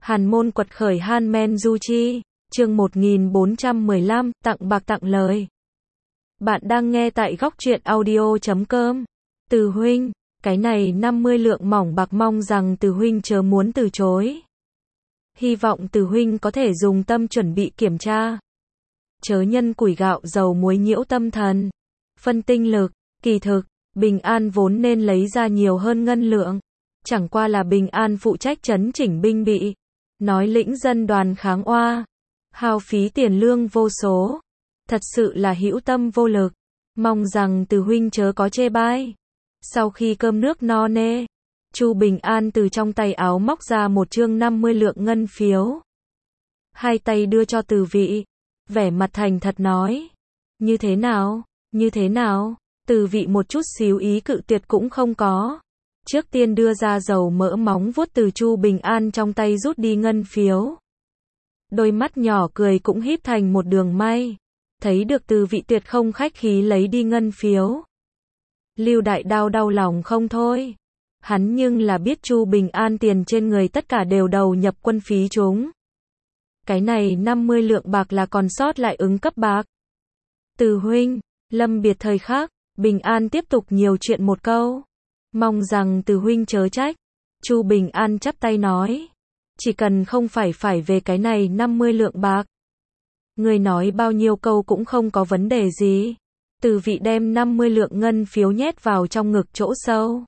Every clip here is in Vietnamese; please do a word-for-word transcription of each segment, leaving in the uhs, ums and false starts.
Hàn môn quật khởi Han Men Du Chi, chương một nghìn bốn trăm mười lăm, tặng bạc tặng lời. Bạn đang nghe tại góc truyện audio chấm com. Từ huynh, cái này năm mươi lượng mỏng bạc mong rằng từ huynh chớ muốn từ chối. Hy vọng từ huynh có thể dùng tâm chuẩn bị kiểm tra. Chớ nhân củi gạo dầu muối nhiễu tâm thần. Phân tinh lực, kỳ thực, Bình An vốn nên lấy ra nhiều hơn ngân lượng. Chẳng qua là Bình An phụ trách trấn chỉnh binh bị. Nói lĩnh dân đoàn kháng oa. Hao phí tiền lương vô số. Thật sự là hữu tâm vô lực. Mong rằng từ huynh chớ có chê bai. Sau khi cơm nước no nê, Chu Bình An từ trong tay áo móc ra một chương năm mươi lượng ngân phiếu. Hai tay đưa cho Từ Vị. Vẻ mặt thành thật nói. Như thế nào? Như thế nào? Từ Vị một chút xíu ý cự tuyệt cũng không có. Trước tiên đưa ra dầu mỡ móng vuốt từ Chu Bình An trong tay rút đi ngân phiếu. Đôi mắt nhỏ cười cũng híp thành một đường may. Thấy được Từ Vị tuyệt không khách khí lấy đi ngân phiếu. Lưu Đại Đao đau lòng không thôi. Hắn nhưng là biết Chu Bình An tiền trên người tất cả đều đầu nhập quân phí chúng. Cái này năm mươi lượng bạc là còn sót lại ứng cấp bạc. Từ huynh, lâm biệt thời khắc, Bình An tiếp tục nhiều chuyện một câu. Mong rằng từ huynh chớ trách. Chu Bình An chắp tay nói. Chỉ cần không phải phải về cái này năm mươi lượng bạc. Người nói bao nhiêu câu cũng không có vấn đề gì. Từ Vị đem năm mươi lượng ngân phiếu nhét vào trong ngực chỗ sâu.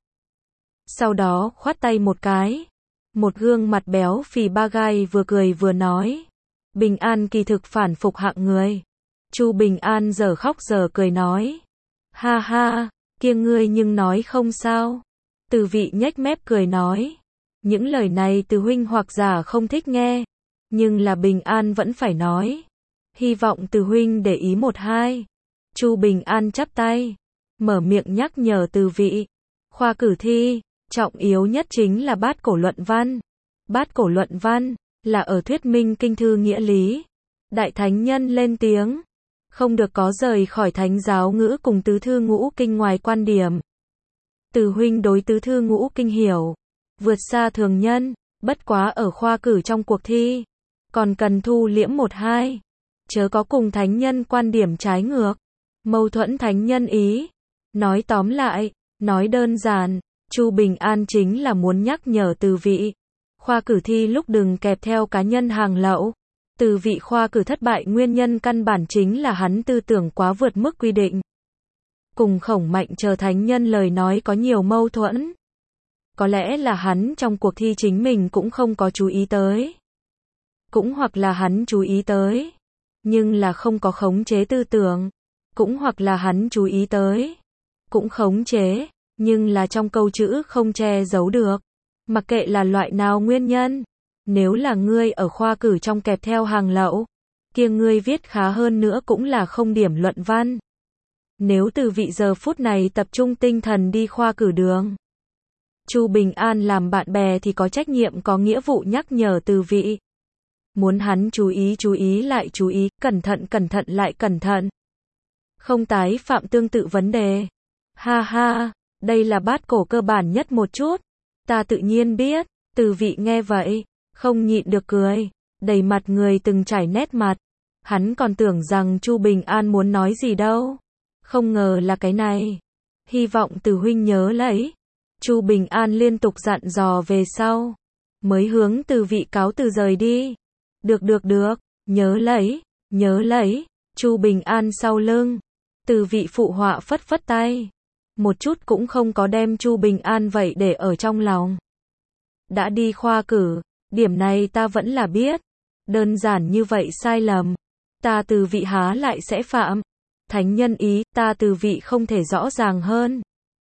Sau đó khoát tay một cái. Một gương mặt béo phì ba gai vừa cười vừa nói. Bình An kỳ thực phản phục hạng người. Chu Bình An giờ khóc giờ cười nói. Ha ha, kia ngươi nhưng nói không sao. Từ Vị nhếch mép cười nói. Những lời này từ huynh hoặc giả không thích nghe. Nhưng là Bình An vẫn phải nói. Hy vọng từ huynh để ý một hai. Chu Bình An chắp tay. Mở miệng nhắc nhở Từ Vị. Khoa cử thi, trọng yếu nhất chính là bát cổ luận văn. Bát cổ luận văn, là ở thuyết minh kinh thư nghĩa lý. Đại thánh nhân lên tiếng. Không được có rời khỏi thánh giáo ngữ cùng tứ thư ngũ kinh ngoài quan điểm. Từ huynh đối tứ thư ngũ kinh hiểu. Vượt xa thường nhân, bất quá ở khoa cử trong cuộc thi. Còn cần thu liễm một hai. Chớ có cùng thánh nhân quan điểm trái ngược. Mâu thuẫn thánh nhân ý. Nói tóm lại, nói đơn giản, Chu Bình An chính là muốn nhắc nhở Từ Vị. Khoa cử thi lúc đừng kẹp theo cá nhân hàng lậu. Từ Vị khoa cử thất bại nguyên nhân căn bản chính là hắn tư tưởng quá vượt mức quy định. Cùng Khổng Mạnh chờ thánh nhân lời nói có nhiều mâu thuẫn. Có lẽ là hắn trong cuộc thi chính mình cũng không có chú ý tới. Cũng hoặc là hắn chú ý tới. Nhưng là không có khống chế tư tưởng. Cũng hoặc là hắn chú ý tới. Cũng khống chế. Nhưng là trong câu chữ không che giấu được. Mặc kệ là loại nào nguyên nhân. Nếu là ngươi ở khoa cử trong kẹp theo hàng lậu. Kia ngươi viết khá hơn nữa cũng là không điểm luận văn. Nếu Từ Vị giờ phút này tập trung tinh thần đi khoa cử đường. Chu Bình An làm bạn bè thì có trách nhiệm có nghĩa vụ nhắc nhở Từ Vị. Muốn hắn chú ý chú ý lại chú ý, cẩn thận cẩn thận lại cẩn thận. Không tái phạm tương tự vấn đề. Ha ha, đây là bát cổ cơ bản nhất một chút. Ta tự nhiên biết. Từ Vị nghe vậy, không nhịn được cười. Đầy mặt người từng trải nét mặt. Hắn còn tưởng rằng Chu Bình An muốn nói gì đâu. Không ngờ là cái này. Hy vọng Từ huynh nhớ lấy. Chu Bình An liên tục dặn dò về sau. Mới hướng Từ Vị cáo từ rời đi. Được được được, nhớ lấy, nhớ lấy. Chu Bình An sau lưng. Từ Vị phụ họa phất phất tay. Một chút cũng không có đem Chu Bình An vậy để ở trong lòng. Đã đi khoa cử, điểm này ta vẫn là biết. Đơn giản như vậy sai lầm. Ta Từ Vị há lại sẽ phạm. Thánh nhân ý, ta Từ Vị không thể rõ ràng hơn.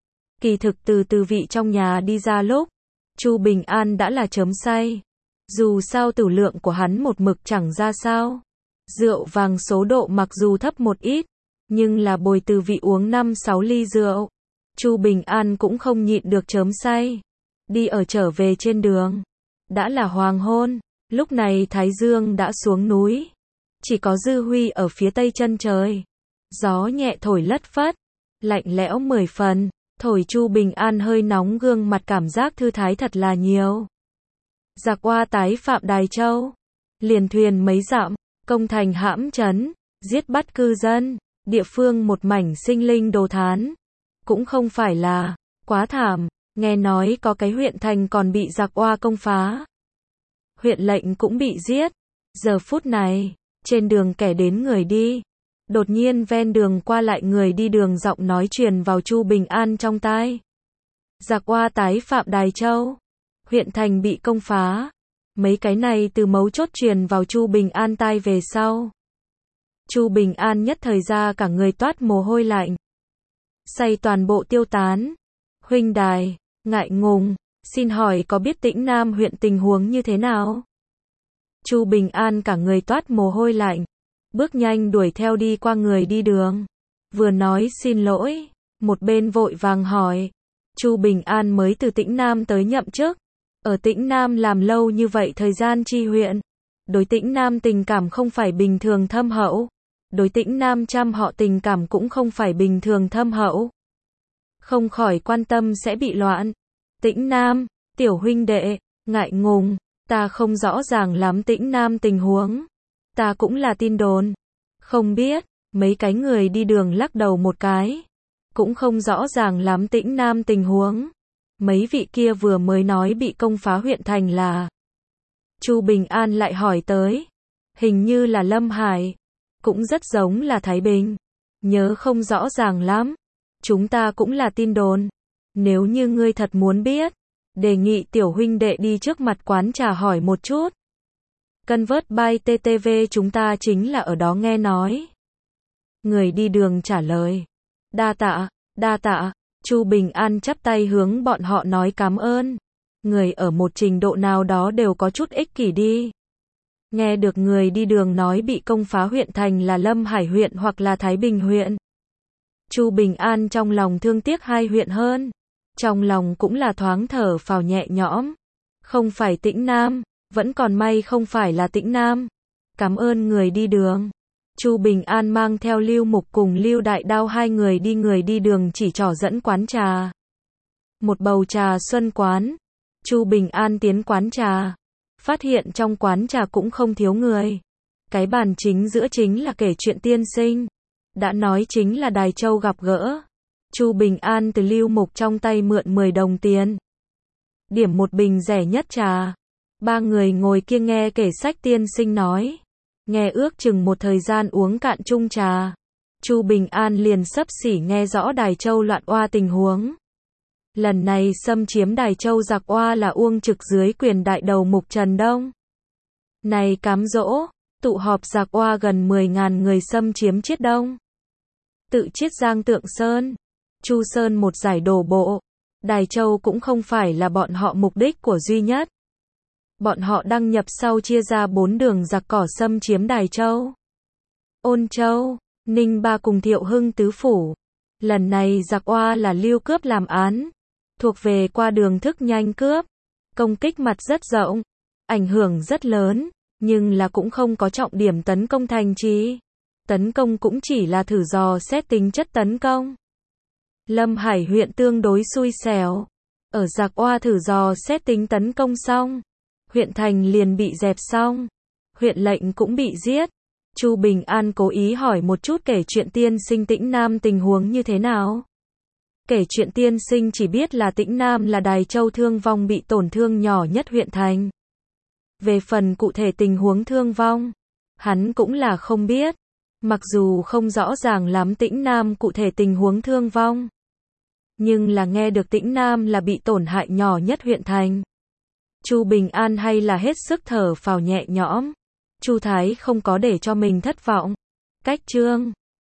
Kỳ thực từ Từ Vị trong nhà đi ra lúc, Chu Bình An đã là chớm say. Dù sao tử lượng của hắn một mực chẳng ra sao. Rượu vàng số độ mặc dù thấp một ít, nhưng là bồi Từ Vị uống năm sáu ly rượu. Chu Bình An cũng không nhịn được chớm say. Đi ở trở về trên đường. Đã là hoàng hôn, lúc này Thái Dương đã xuống núi. Chỉ có dư huy ở phía tây chân trời. Gió nhẹ thổi lất phất, lạnh lẽo mười phần. Thổi Chu Bình An hơi nóng gương mặt cảm giác thư thái thật là nhiều. Giặc Oa tái phạm Đài Châu. Liền thuyền mấy dặm, công thành hãm trấn, giết bắt cư dân, địa phương một mảnh sinh linh đồ thán. Cũng không phải là quá thảm, nghe nói có cái huyện thành còn bị giặc Oa công phá. Huyện lệnh cũng bị giết. Giờ phút này, trên đường kẻ đến người đi. Đột nhiên ven đường qua lại người đi đường giọng nói truyền vào Chu Bình An trong tai. Giặc Oa tái phạm Đài Châu. Huyện thành bị công phá. Mấy cái này từ mấu chốt truyền vào Chu Bình An tai về sau. Chu Bình An nhất thời ra cả người toát mồ hôi lạnh. Say toàn bộ tiêu tán. Huynh đài, ngại ngùng, xin hỏi có biết Tĩnh Nam huyện tình huống như thế nào? Chu Bình An cả người toát mồ hôi lạnh. Bước nhanh đuổi theo đi qua người đi đường. Vừa nói xin lỗi, một bên vội vàng hỏi. Chu Bình An mới từ Tĩnh Nam tới nhậm chức. Ở Tĩnh Nam làm lâu như vậy thời gian chi huyện. Đối Tĩnh Nam tình cảm không phải bình thường thâm hậu. Đối Tĩnh Nam trăm họ tình cảm cũng không phải bình thường thâm hậu. Không khỏi quan tâm sẽ bị loạn. Tĩnh Nam, tiểu huynh đệ, ngại ngùng, ta không rõ ràng lắm Tĩnh Nam tình huống. Ta cũng là tin đồn. Không biết, mấy cái người đi đường lắc đầu một cái. Cũng không rõ ràng lắm Tĩnh Nam tình huống. Mấy vị kia vừa mới nói bị công phá huyện thành là. Chu Bình An lại hỏi tới. Hình như là Lâm Hải. Cũng rất giống là Thái Bình. Nhớ không rõ ràng lắm. Chúng ta cũng là tin đồn. Nếu như ngươi thật muốn biết, đề nghị tiểu huynh đệ đi trước mặt quán trà hỏi một chút. Convert by tê tê vê chúng ta chính là ở đó nghe nói. Người đi đường trả lời. Đa tạ, đa tạ. Chu Bình An chắp tay hướng bọn họ nói cảm ơn. Người ở một trình độ nào đó đều có chút ích kỷ đi. Nghe được người đi đường nói bị công phá huyện thành là Lâm Hải huyện hoặc là Thái Bình huyện. Chu Bình An trong lòng thương tiếc hai huyện hơn. Trong lòng cũng là thoáng thở phào nhẹ nhõm. Không phải Tĩnh Nam, vẫn còn may không phải là Tĩnh Nam. Cảm ơn người đi đường. Chu Bình An mang theo Lưu Mục cùng Lưu Đại Đao hai người đi người đi đường chỉ trỏ dẫn quán trà. Một bầu trà xuân quán. Chu Bình An tiến quán trà. Phát hiện trong quán trà cũng không thiếu người. Cái bàn chính giữa chính là kể chuyện tiên sinh. Đã nói chính là Đài Châu gặp gỡ. Chu Bình An từ Lưu Mục trong tay mượn mười đồng tiền. Điểm một bình rẻ nhất trà. Ba người ngồi kia nghe kể sách tiên sinh nói. Nghe ước chừng một thời gian uống cạn chung trà. Chu Bình An liền xấp xỉ nghe rõ Đài Châu loạn oa tình huống. Lần này xâm chiếm Đài Châu giặc oa là Uông Trực dưới quyền đại đầu mục Trần Đông. Này cám dỗ, tụ họp giặc oa gần mười ngàn người xâm chiếm Chiết Đông. Tự Chiết Giang Tượng Sơn, Chu Sơn một giải đổ bộ. Đài Châu cũng không phải là bọn họ mục đích của duy nhất. Bọn họ đăng nhập sau chia ra bốn đường giặc cỏ xâm chiếm Đài Châu. Ôn Châu, Ninh Ba cùng Thiệu Hưng tứ phủ. Lần này giặc oa là lưu cướp làm án. Thuộc về qua đường thức nhanh cướp. Công kích mặt rất rộng. Ảnh hưởng rất lớn. Nhưng là cũng không có trọng điểm tấn công thành trì. Tấn công cũng chỉ là thử dò xét tính chất tấn công. Lâm Hải huyện tương đối xui xẻo. Ở giặc oa thử dò xét tính tấn công xong. Huyện thành liền bị dẹp xong. Huyện lệnh cũng bị giết. Chu Bình An cố ý hỏi một chút kể chuyện tiên sinh Tĩnh Nam tình huống như thế nào. Kể chuyện tiên sinh chỉ biết là Tĩnh Nam là Đài Châu thương vong bị tổn thương nhỏ nhất huyện thành. Về phần cụ thể tình huống thương vong, hắn cũng là không biết. Mặc dù không rõ ràng lắm Tĩnh Nam cụ thể tình huống thương vong. Nhưng là nghe được Tĩnh Nam là bị tổn hại nhỏ nhất huyện thành. Chu Bình An hay là hết sức thở phào nhẹ nhõm. Chu Thái không có để cho mình thất vọng. Cách chương